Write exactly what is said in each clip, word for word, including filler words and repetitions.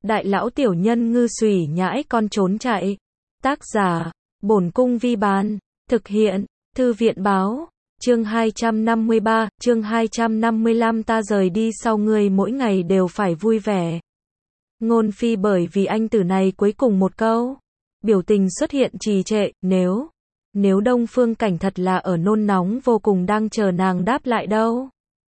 Đại lão tiểu nhân ngư xùy nhãi con trốn chạy. Tác giả, Bổn Cung Vi Bán. Thực hiện, Thư viện Báo. Chương hai trăm năm mươi ba, chương hai trăm năm mươi lăm ta rời đi sau ngươi mỗi ngày đều phải vui vẻ. Ngôn Phi bởi vì anh tử này cuối cùng một câu. Biểu tình xuất hiện trì trệ, nếu, nếu Đông Phương Cảnh thật là ở nôn nóng vô cùng đang chờ nàng đáp lại đâu.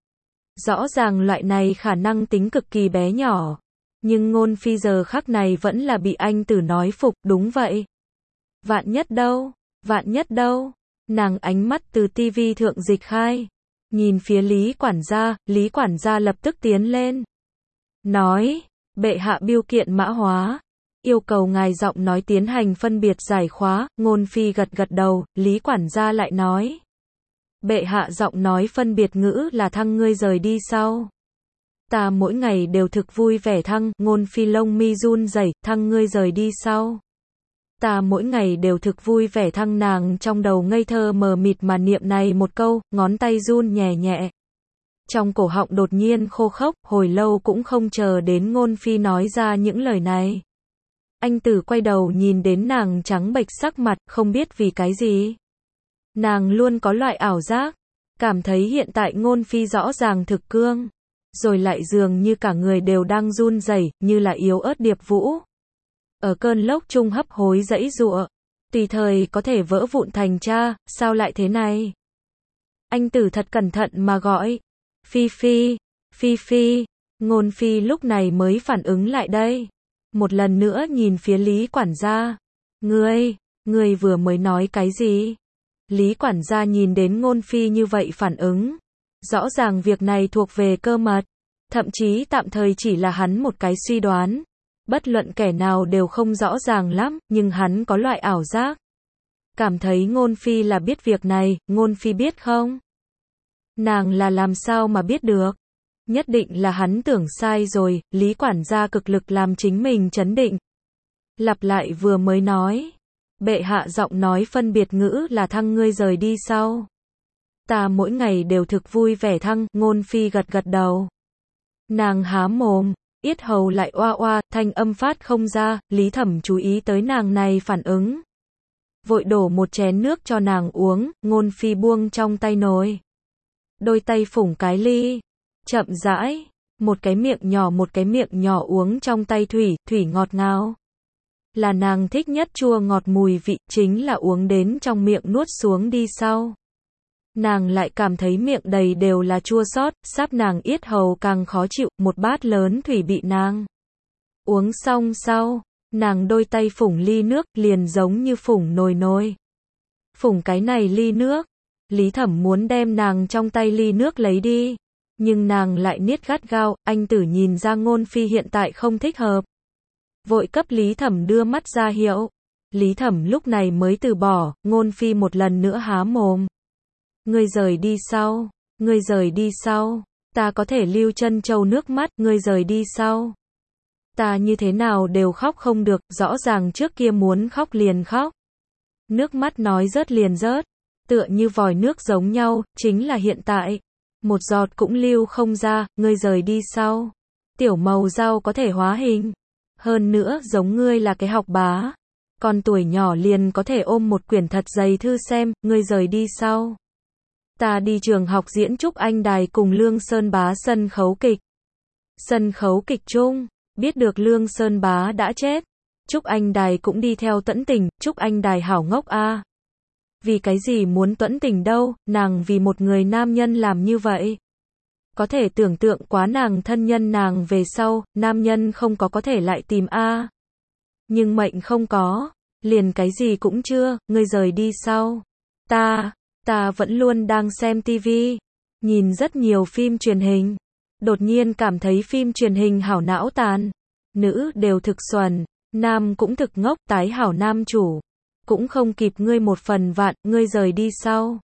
Rõ ràng loại này khả năng tính cực kỳ bé nhỏ. Nhưng Ngôn Phi giờ khắc này vẫn là bị anh tử nói phục, đúng vậy. Vạn nhất đâu, vạn nhất đâu. Nàng ánh mắt từ tivi thượng dịch khai. Nhìn phía Lý quản gia, Lý quản gia lập tức tiến lên. Nói, bệ hạ biêu kiện mã hóa. Yêu cầu ngài giọng nói tiến hành phân biệt giải khóa. Ngôn Phi gật gật đầu, Lý quản gia lại nói. Bệ hạ giọng nói phân biệt ngữ là thăng ngươi rời đi sau. Ta mỗi ngày đều thực vui vẻ thăng. Ngôn Phi lông mi run rẩy, thăng ngươi rời đi sau. Ta mỗi ngày đều thực vui vẻ thăng, nàng trong đầu ngây thơ mờ mịt mà niệm này một câu, ngón tay run nhẹ nhẹ. Trong cổ họng đột nhiên khô khốc, hồi lâu cũng không chờ đến Ngôn Phi nói ra những lời này. Anh tử quay đầu nhìn đến nàng trắng bệch sắc mặt, không biết vì cái gì. Nàng luôn có loại ảo giác, cảm thấy hiện tại Ngôn Phi rõ ràng thực cương, rồi lại dường như cả người đều đang run rẩy, như là yếu ớt điệp vũ. Ở cơn lốc trung hấp hối dãy giụa, tùy thời có thể vỡ vụn thành cha, sao lại thế này? Anh tử thật cẩn thận mà gọi, Phi Phi, Phi Phi, Ngôn Phi lúc này mới phản ứng lại đây. Một lần nữa nhìn phía Lý quản gia, ngươi, ngươi vừa mới nói cái gì? Lý quản gia nhìn đến Ngôn Phi như vậy phản ứng, rõ ràng việc này thuộc về cơ mật, thậm chí tạm thời chỉ là hắn một cái suy đoán. Bất luận kẻ nào đều không rõ ràng lắm, nhưng hắn có loại ảo giác. Cảm thấy Ngôn Phi là biết việc này, Ngôn Phi biết không? Nàng là làm sao mà biết được? Nhất định là hắn tưởng sai rồi, Lý quản gia cực lực làm chính mình trấn định. Lặp lại vừa mới nói. Bệ hạ giọng nói phân biệt ngữ là thăng ngươi rời đi sau. Ta mỗi ngày đều thực vui vẻ thăng, Ngôn Phi gật gật đầu. Nàng há mồm. Yết hầu lại oa oa, thanh âm phát không ra, Lý Thẩm chú ý tới nàng này phản ứng. Vội đổ một chén nước cho nàng uống, Ngôn Phi buông trong tay nồi. Đôi tay phủng cái ly, chậm rãi, một cái miệng nhỏ một cái miệng nhỏ uống trong tay thủy, thủy ngọt ngào. Là nàng thích nhất chua ngọt mùi vị, chính là uống đến trong miệng nuốt xuống đi sau. Nàng lại cảm thấy miệng đầy đều là chua xót, sắp nàng yết hầu càng khó chịu, một bát lớn thủy bị nàng uống xong sau, nàng đôi tay phủng ly nước, liền giống như phủng nồi nồi. Phủng cái này ly nước, Lý Thẩm muốn đem nàng trong tay ly nước lấy đi, nhưng nàng lại niết gắt gao, anh tử nhìn ra Ngôn Phi hiện tại không thích hợp. Vội cấp Lý Thẩm đưa mắt ra hiệu, Lý Thẩm lúc này mới từ bỏ, Ngôn Phi một lần nữa há mồm. Ngươi rời đi sau, ngươi rời đi sau, ta có thể lưu chân châu nước mắt, ngươi rời đi sau. Ta như thế nào đều khóc không được, rõ ràng trước kia muốn khóc liền khóc. Nước mắt nói rớt liền rớt, tựa như vòi nước giống nhau, chính là hiện tại. Một giọt cũng lưu không ra, ngươi rời đi sau. Tiểu màu rau có thể hóa hình. Hơn nữa giống ngươi là cái học bá. Còn tuổi nhỏ liền có thể ôm một quyển thật dày thư xem, ngươi rời đi sau. Ta đi trường học diễn Trúc Anh Đài cùng Lương Sơn Bá sân khấu kịch. Sân khấu kịch chung, biết được Lương Sơn Bá đã chết. Trúc Anh Đài cũng đi theo tẫn tình, Trúc Anh Đài hảo ngốc a. À. Vì cái gì muốn tẫn tình đâu, nàng vì một người nam nhân làm như vậy. Có thể tưởng tượng quá nàng thân nhân nàng về sau, nam nhân không có có thể lại tìm a. À. Nhưng mệnh không có, liền cái gì cũng chưa, ngươi rời đi sau. Ta... Ta vẫn luôn đang xem tivi, nhìn rất nhiều phim truyền hình. Đột nhiên cảm thấy phim truyền hình hảo não tàn. Nữ đều thực xuẩn, nam cũng thực ngốc, tái hảo nam chủ. Cũng không kịp ngươi một phần vạn, ngươi rời đi sau.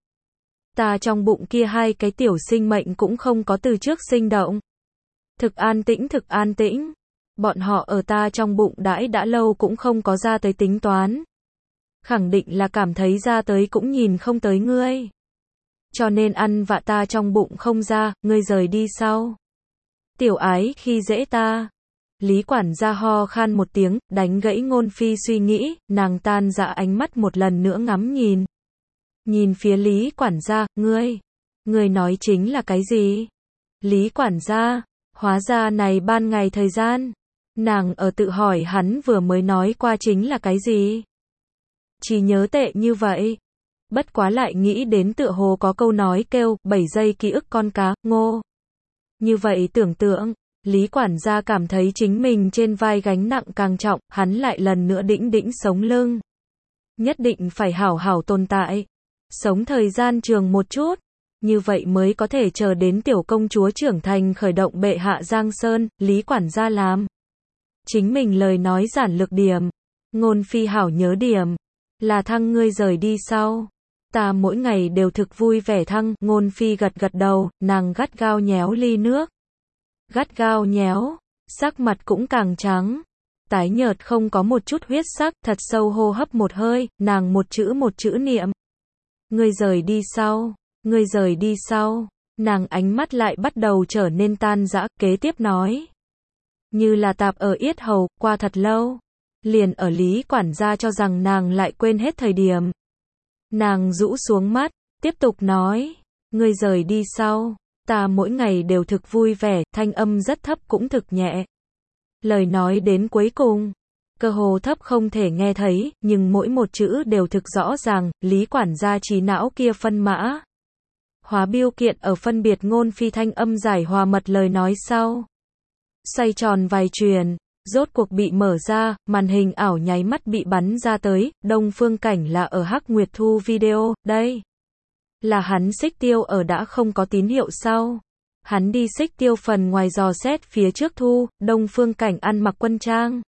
Ta trong bụng kia hai cái tiểu sinh mệnh cũng không có từ trước sinh động. Thực an tĩnh thực an tĩnh. Bọn họ ở ta trong bụng đãi đã lâu cũng không có ra tới tính toán. Khẳng định là cảm thấy ra tới cũng nhìn không tới ngươi. Cho nên ăn vạ ta trong bụng không ra, ngươi rời đi sau. Tiểu ái khi dễ ta. Lý quản gia ho khan một tiếng, đánh gãy Ngôn Phi suy nghĩ, nàng tan dã ánh mắt một lần nữa ngắm nhìn. Nhìn phía Lý quản gia, ngươi, ngươi nói chính là cái gì? Lý quản gia, hóa ra này ban ngày thời gian. Nàng ở tự hỏi hắn vừa mới nói qua chính là cái gì? Chỉ nhớ tệ như vậy. Bất quá lại nghĩ đến tựa hồ có câu nói kêu, bảy giây ký ức con cá, ngô. Như vậy tưởng tượng, Lý quản gia cảm thấy chính mình trên vai gánh nặng càng trọng, hắn lại lần nữa đĩnh đĩnh sống lưng. Nhất định phải hảo hảo tồn tại. Sống thời gian trường một chút. Như vậy mới có thể chờ đến tiểu công chúa trưởng thành khởi động bệ hạ Giang Sơn, Lý quản gia làm. Chính mình lời nói giản lược điểm. Ngôn Phi hảo nhớ điểm. Là thăng ngươi rời đi sau. Ta mỗi ngày đều thực vui vẻ thăng. Ngôn Phi gật gật đầu, nàng gắt gao nhéo ly nước. Gắt gao nhéo, sắc mặt cũng càng trắng. Tái nhợt không có một chút huyết sắc, thật sâu hô hấp một hơi, nàng một chữ một chữ niệm. Ngươi rời đi sau, ngươi rời đi sau. Nàng ánh mắt lại bắt đầu trở nên tan rã, kế tiếp nói. Như là tạp ở yết hầu, qua thật lâu. Liền ở Lý quản gia cho rằng nàng lại quên hết thời điểm. Nàng rũ xuống mắt, tiếp tục nói. Ngươi rời đi sau. Ta mỗi ngày đều thực vui vẻ, thanh âm rất thấp cũng thực nhẹ. Lời nói đến cuối cùng, cơ hồ thấp không thể nghe thấy, nhưng mỗi một chữ đều thực rõ ràng, Lý quản gia trí não kia phân mã. Hóa biêu kiện ở phân biệt Ngôn Phi thanh âm giải hòa mật lời nói sau. Xoay tròn vài truyền, rốt cuộc bị mở ra, màn hình ảo nháy mắt bị bắn ra tới, Đông Phương Cảnh là ở Hắc Nguyệt Thu video, đây. Là hắn xích tiêu ở đã không có tín hiệu sau. Hắn đi xích tiêu phần ngoài dò xét phía trước thu, Đông Phương Cảnh ăn mặc quân trang.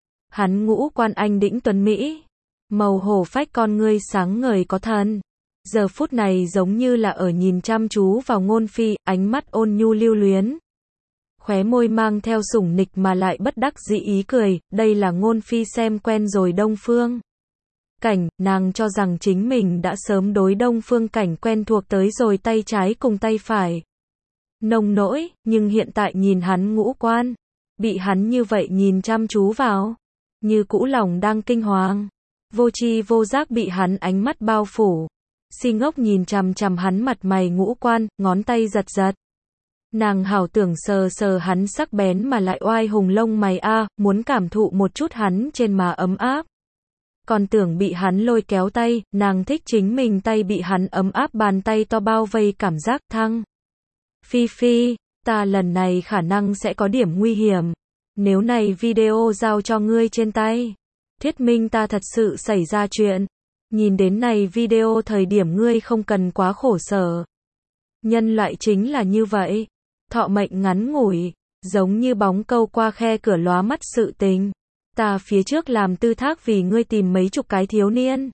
Hắn ngũ quan anh đĩnh tuấn Mỹ. Màu hổ phách con ngươi sáng ngời có thần. Giờ phút này giống như là ở nhìn chăm chú vào Ngôn Phi, ánh mắt ôn nhu lưu luyến. Khóe môi mang theo sủng nịch mà lại bất đắc dĩ ý cười, đây là Ngôn Phi xem quen rồi Đông Phương Cảnh, nàng cho rằng chính mình đã sớm đối Đông Phương Cảnh quen thuộc tới rồi tay trái cùng tay phải. Nông nỗi, nhưng hiện tại nhìn hắn ngũ quan, bị hắn như vậy nhìn chăm chú vào, như cũ lòng đang kinh hoàng, vô tri vô giác bị hắn ánh mắt bao phủ, si ngốc nhìn chằm chằm hắn mặt mày ngũ quan, ngón tay giật giật. Nàng hảo tưởng sờ sờ hắn sắc bén mà lại oai hùng lông mày a, muốn cảm thụ một chút hắn trên má ấm áp. Còn tưởng bị hắn lôi kéo tay, nàng thích chính mình tay bị hắn ấm áp bàn tay to bao vây cảm giác thăng. Phi Phi, ta lần này khả năng sẽ có điểm nguy hiểm. Nếu này video giao cho ngươi trên tay, thuyết minh ta thật sự xảy ra chuyện. Nhìn đến này video thời điểm ngươi không cần quá khổ sở. Nhân loại chính là như vậy. Thọ mệnh ngắn ngủi, giống như bóng câu qua khe cửa lóa mắt sự tình. Ta phía trước làm tư thác vì ngươi tìm mấy chục cái thiếu niên.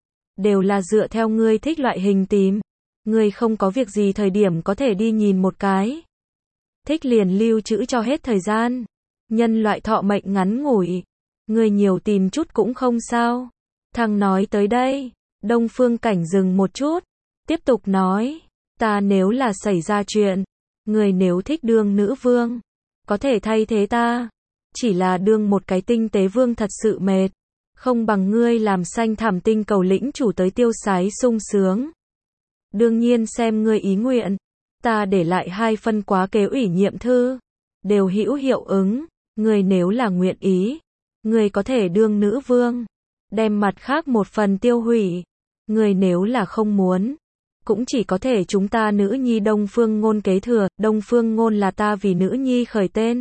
Đều là dựa theo ngươi thích loại hình tìm. Ngươi không có việc gì thời điểm có thể đi nhìn một cái. Thích liền lưu trữ cho hết thời gian. Nhân loại thọ mệnh ngắn ngủi. Ngươi nhiều tìm chút cũng không sao. Thằng nói tới đây. Đông Phương Cảnh dừng một chút. Tiếp tục nói. Ta nếu là xảy ra chuyện. Ngươi nếu thích đương nữ vương. Có thể thay thế ta. Chỉ là đương một cái tinh tế vương thật sự mệt. Không bằng ngươi làm xanh thảm tinh cầu lĩnh chủ tới tiêu sái sung sướng. Đương nhiên xem ngươi ý nguyện. Ta để lại hai phân quá kế ủy nhiệm thư. Đều hữu hiệu ứng. Ngươi nếu là nguyện ý. Ngươi có thể đương nữ vương. Đem mặt khác một phần tiêu hủy. Ngươi nếu là không muốn. Cũng chỉ có thể chúng ta nữ nhi Đông Phương Ngôn kế thừa. Đông Phương Ngôn là ta vì nữ nhi khởi tên.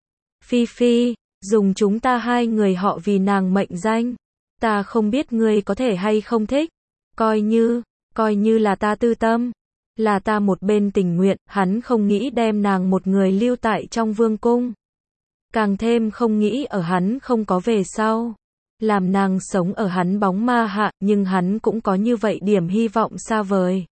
Phi Phi, dùng chúng ta hai người họ vì nàng mệnh danh. Ta không biết ngươi có thể hay không thích. Coi như, coi như là ta tư tâm. Là ta một bên tình nguyện, hắn không nghĩ đem nàng một người lưu tại trong vương cung. Càng thêm không nghĩ ở hắn không có về sau. Làm nàng sống ở hắn bóng ma hạ, nhưng hắn cũng có như vậy điểm hy vọng xa vời.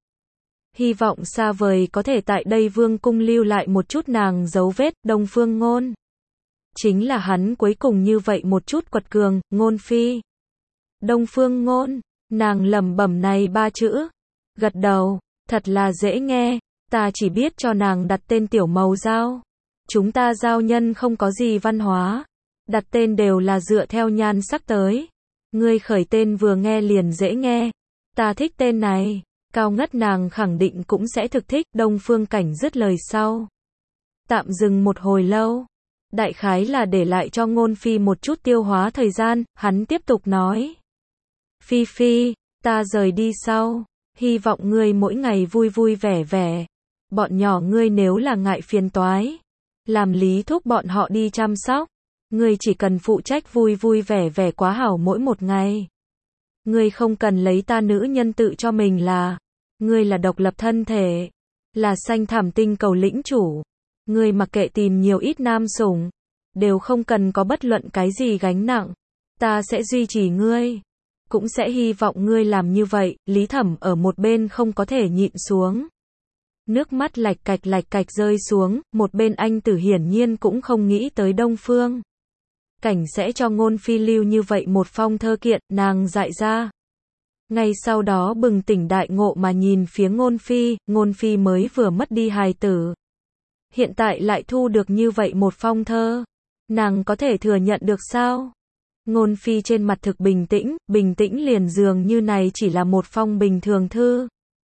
Hy vọng xa vời có thể tại đây vương cung lưu lại một chút nàng dấu vết, Đông Phương Ngôn. Chính là hắn cuối cùng như vậy một chút quật cường, Ngôn Phi. Đông Phương Ngôn, nàng lẩm bẩm này ba chữ. Gật đầu, thật là dễ nghe, ta chỉ biết cho nàng đặt tên tiểu màu dao. Chúng ta giao nhân không có gì văn hóa. Đặt tên đều là dựa theo nhan sắc tới. Ngươi khởi tên vừa nghe liền dễ nghe. Ta thích tên này. Cao ngất nàng khẳng định cũng sẽ thực thích. Đông Phương Cảnh dứt lời sau. Tạm dừng một hồi lâu. Đại khái là để lại cho Ngôn Phi một chút tiêu hóa thời gian. Hắn tiếp tục nói. Phi Phi, ta rời đi sau. Hy vọng ngươi mỗi ngày vui vui vẻ vẻ. Bọn nhỏ ngươi nếu là ngại phiền toái. Làm Lý thúc bọn họ đi chăm sóc. Ngươi chỉ cần phụ trách vui vui vẻ vẻ quá hảo mỗi một ngày. Ngươi không cần lấy ta nữ nhân tự cho mình là. Ngươi là độc lập thân thể. Là xanh thảm tinh cầu lĩnh chủ. Ngươi mặc kệ tìm nhiều ít nam sủng. Đều không cần có bất luận cái gì gánh nặng. Ta sẽ duy trì ngươi. Cũng sẽ hy vọng ngươi làm như vậy. Lý Thẩm ở một bên không có thể nhịn xuống. Nước mắt lạch cạch lạch cạch rơi xuống. Một bên anh tử hiển nhiên cũng không nghĩ tới Đông Phương Cảnh sẽ cho Ngôn Phi lưu như vậy một phong thơ kiện. Nàng dại ra. Ngay sau đó bừng tỉnh đại ngộ mà nhìn phía Ngôn Phi. Ngôn Phi mới vừa mất đi hài tử. Hiện tại lại thu được như vậy một phong thơ. Nàng có thể thừa nhận được sao? Ngôn Phi trên mặt thực bình tĩnh, bình tĩnh liền dường như này chỉ là một phong bình thường thư.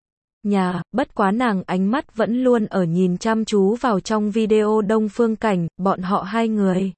Nhà, bất quá nàng ánh mắt vẫn luôn ở nhìn chăm chú vào trong video Đông Phương Cảnh, bọn họ hai người.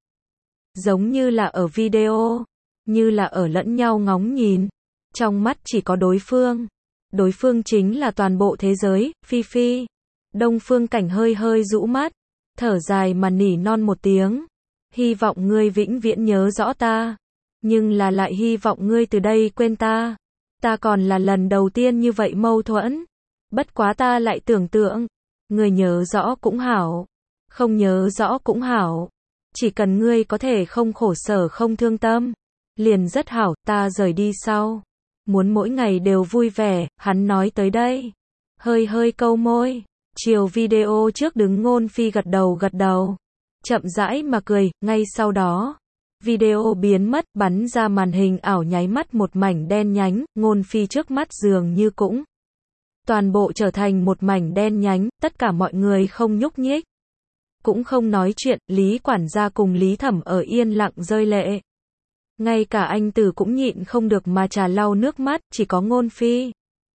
Giống như là ở video, như là ở lẫn nhau ngóng nhìn. Trong mắt chỉ có đối phương. Đối phương chính là toàn bộ thế giới, Phi Phi. Đông Phương Cảnh hơi hơi rũ mắt, thở dài mà nỉ non một tiếng. Hy vọng ngươi vĩnh viễn nhớ rõ ta. Nhưng là lại hy vọng ngươi từ đây quên ta. Ta còn là lần đầu tiên như vậy mâu thuẫn. Bất quá ta lại tưởng tượng. Ngươi nhớ rõ cũng hảo. Không nhớ rõ cũng hảo. Chỉ cần ngươi có thể không khổ sở không thương tâm. Liền rất hảo, ta rời đi sau. Muốn mỗi ngày đều vui vẻ, hắn nói tới đây. Hơi hơi câu môi. Chiều video trước đứng Ngôn Phi gật đầu gật đầu. Chậm rãi mà cười, ngay sau đó. Video biến mất, bắn ra màn hình ảo nháy mắt một mảnh đen nhánh, Ngôn Phi trước mắt dường như cũng. Toàn bộ trở thành một mảnh đen nhánh, tất cả mọi người không nhúc nhích. Cũng không nói chuyện, Lý quản gia cùng Lý Thẩm ở yên lặng rơi lệ. Ngay cả anh tử cũng nhịn không được mà trà lau nước mắt, chỉ có Ngôn Phi.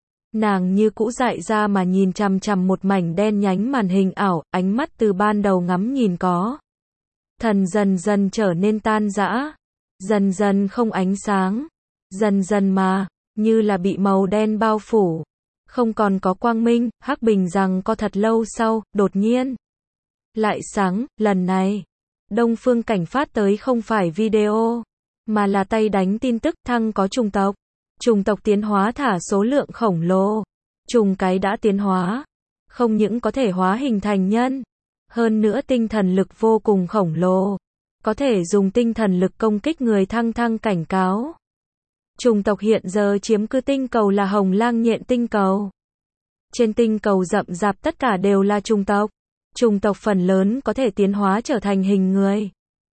Nàng như cũ dại ra mà nhìn chằm chằm một mảnh đen nhánh màn hình ảo, ánh mắt từ ban đầu ngắm nhìn có. Thần dần dần trở nên tan rã. Dần dần không ánh sáng. Dần dần mà, như là bị màu đen bao phủ. Không còn có quang minh, hắc bình rằng có thật lâu sau, đột nhiên. Lại sáng, lần này. Đông Phương Cảnh phát tới không phải video. Mà là tay đánh tin tức thăng có trùng tộc. Trùng tộc tiến hóa thả số lượng khổng lồ. Trùng cái đã tiến hóa. Không những có thể hóa hình thành nhân. Hơn nữa tinh thần lực vô cùng khổng lồ. Có thể dùng tinh thần lực công kích người thăng thăng cảnh cáo. Trùng tộc hiện giờ chiếm cứ tinh cầu là Hồng Lang Nhện tinh cầu. Trên tinh cầu rậm rạp tất cả đều là trùng tộc. Trùng tộc phần lớn có thể tiến hóa trở thành hình người.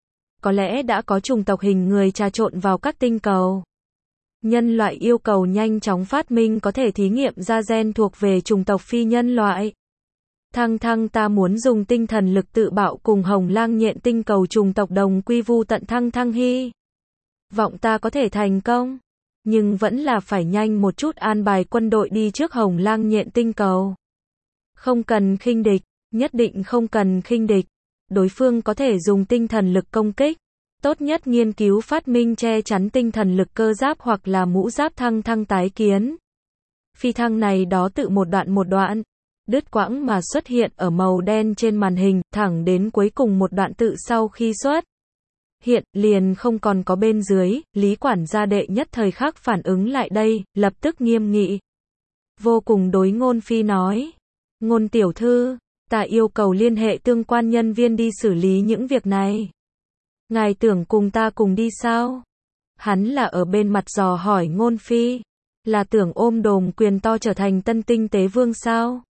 Có lẽ đã có trùng tộc hình người trà trộn vào các tinh cầu. Nhân loại yêu cầu nhanh chóng phát minh có thể thí nghiệm ra gen thuộc về chủng tộc phi nhân loại. Thăng thăng ta muốn dùng tinh thần lực tự bạo cùng Hồng Lang Nhện tinh cầu chủng tộc đồng quy vu tận thăng thăng hy. Vọng ta có thể thành công. Nhưng vẫn là phải nhanh một chút an bài quân đội đi trước Hồng Lang Nhện tinh cầu. Không cần khinh địch, nhất định không cần khinh địch. Đối phương có thể dùng tinh thần lực công kích. Tốt nhất nghiên cứu phát minh che chắn tinh thần lực cơ giáp hoặc là mũ giáp thăng thăng tái kiến. Phi thăng này đó tự một đoạn một đoạn, đứt quãng mà xuất hiện ở màu đen trên màn hình, thẳng đến cuối cùng một đoạn tự sau khi xuất hiện, liền không còn có bên dưới. Lý quản gia đệ nhất thời khắc phản ứng lại đây, lập tức nghiêm nghị. Vô cùng đối Ngôn Phi nói. Ngôn tiểu thư, ta yêu cầu liên hệ tương quan nhân viên đi xử lý những việc này. Ngài tưởng cùng ta cùng đi sao? Hắn là ở bên mặt dò hỏi Ngôn Phi. Là tưởng ôm đồm quyền to trở thành tân tinh tế vương sao?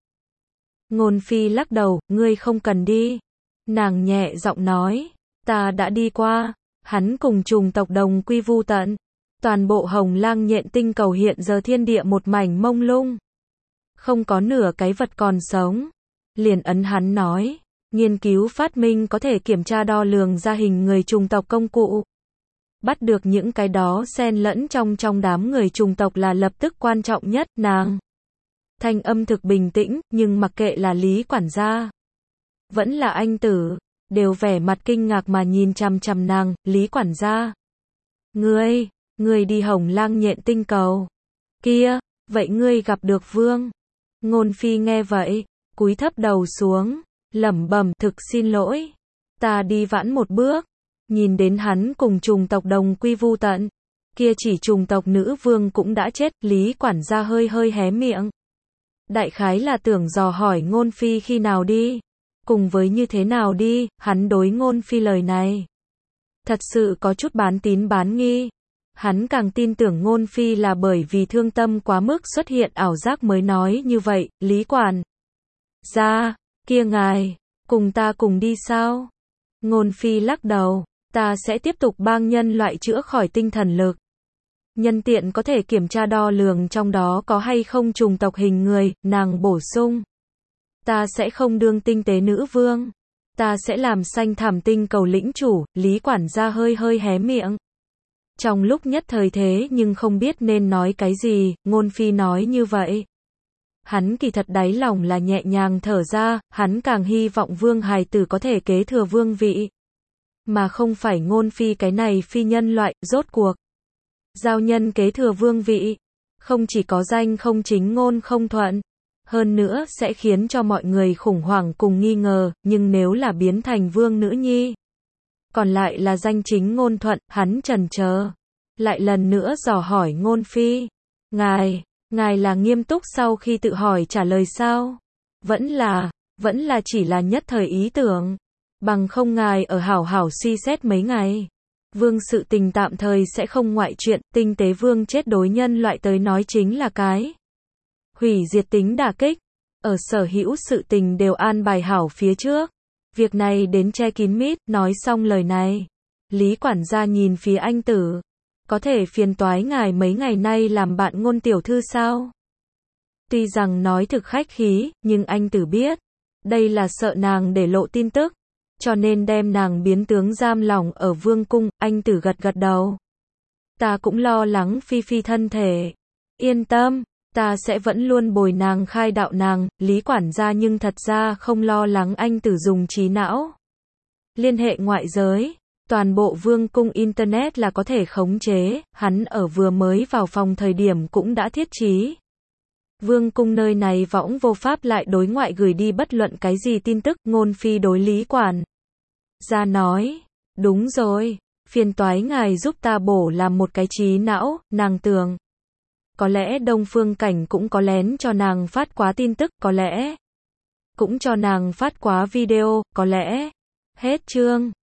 Ngôn Phi lắc đầu, ngươi không cần đi. Nàng nhẹ giọng nói, ta đã đi qua. Hắn cùng trùng tộc đồng quy vu tận. Toàn bộ Hồng Lang Nhện tinh cầu hiện giờ thiên địa một mảnh mông lung. Không có nửa cái vật còn sống. Liền ấn hắn nói, Nghiên cứu phát minh có thể kiểm tra đo lường ra hình người chủng tộc công cụ. Bắt được những cái đó xen lẫn trong trong đám người chủng tộc là lập tức quan trọng nhất, nàng. Thanh âm thực bình tĩnh, nhưng mặc kệ là Lý quản gia, vẫn là anh Tử, đều vẻ mặt kinh ngạc mà nhìn chằm chằm nàng. Lý quản gia. Ngươi, ngươi đi Hồng Lang Nhện tinh cầu. Kia, vậy ngươi gặp được Vương. Ngôn Phi nghe vậy, cúi thấp đầu xuống, lẩm bẩm, thực xin lỗi. Ta đi vãn một bước. Nhìn đến hắn cùng chủng tộc đồng quy vu tận. Kia chỉ chủng tộc nữ vương cũng đã chết, Lý quản gia hơi hơi hé miệng. Đại khái là tưởng dò hỏi Ngôn Phi khi nào đi. Cùng với như thế nào đi, hắn đối Ngôn Phi lời này. Thật sự có chút bán tín bán nghi. Hắn càng tin tưởng Ngôn Phi là bởi vì thương tâm quá mức xuất hiện ảo giác mới nói như vậy. Lý quản gia, kia ngài, cùng ta cùng đi sao? Ngôn Phi lắc đầu, ta sẽ tiếp tục bang nhân loại chữa khỏi tinh thần lực. Nhân tiện có thể kiểm tra đo lường trong đó có hay không chủng tộc hình người, nàng bổ sung. Ta sẽ không đương tinh tế nữ vương. Ta sẽ làm xanh thảm tinh cầu lĩnh chủ. Lý quản gia hơi hơi hé miệng. Trong lúc nhất thời thế nhưng không biết nên nói cái gì, Ngôn Phi nói như vậy. Hắn kỳ thật đáy lòng là nhẹ nhàng thở ra, hắn càng hy vọng vương hài tử có thể kế thừa vương vị. Mà không phải Ngôn Phi cái này phi nhân loại, rốt cuộc. Giao nhân kế thừa vương vị. Không chỉ có danh không chính ngôn không thuận. Hơn nữa sẽ khiến cho mọi người khủng hoảng cùng nghi ngờ, nhưng nếu là biến thành vương nữ nhi. Còn lại là danh chính ngôn thuận, hắn chần chờ. Lại lần nữa dò hỏi Ngôn Phi. Ngài, ngài là nghiêm túc sau khi tự hỏi trả lời sao? Vẫn là, vẫn là chỉ là nhất thời ý tưởng. Bằng không ngài ở hảo hảo suy xét mấy ngày. Vương sự tình tạm thời sẽ không ngoại chuyện, tinh tế vương chết đối nhân loại tới nói chính là cái hủy diệt tính đả kích. Ở sở hữu sự tình đều an bài hảo phía trước. Việc này đến che kín mít, nói xong lời này. Lý quản gia nhìn phía anh Tử. Có thể phiền toái ngài mấy ngày nay làm bạn Ngôn tiểu thư sao? Tuy rằng nói thực khách khí, nhưng anh Tử biết. Đây là sợ nàng để lộ tin tức. Cho nên đem nàng biến tướng giam lỏng ở vương cung. Anh Tử gật gật đầu. Ta cũng lo lắng Phi Phi thân thể. Yên tâm. Ta sẽ vẫn luôn bồi nàng khai đạo nàng. Lý quản gia nhưng thật ra không lo lắng anh Tử dùng trí não. Liên hệ ngoại giới. Toàn bộ vương cung Internet là có thể khống chế. Hắn ở vừa mới vào phòng thời điểm cũng đã thiết trí. Vương cung nơi này võng vô pháp lại đối ngoại gửi đi bất luận cái gì tin tức. Ngôn Phi đối Lý quản gia nói. Đúng rồi. Phiền toái ngài giúp ta bổ làm một cái trí não. Nàng tưởng. Có lẽ Đông Phương Cảnh cũng có lén cho nàng phát quá tin tức, có lẽ cũng cho nàng phát quá video, có lẽ. Hết chương.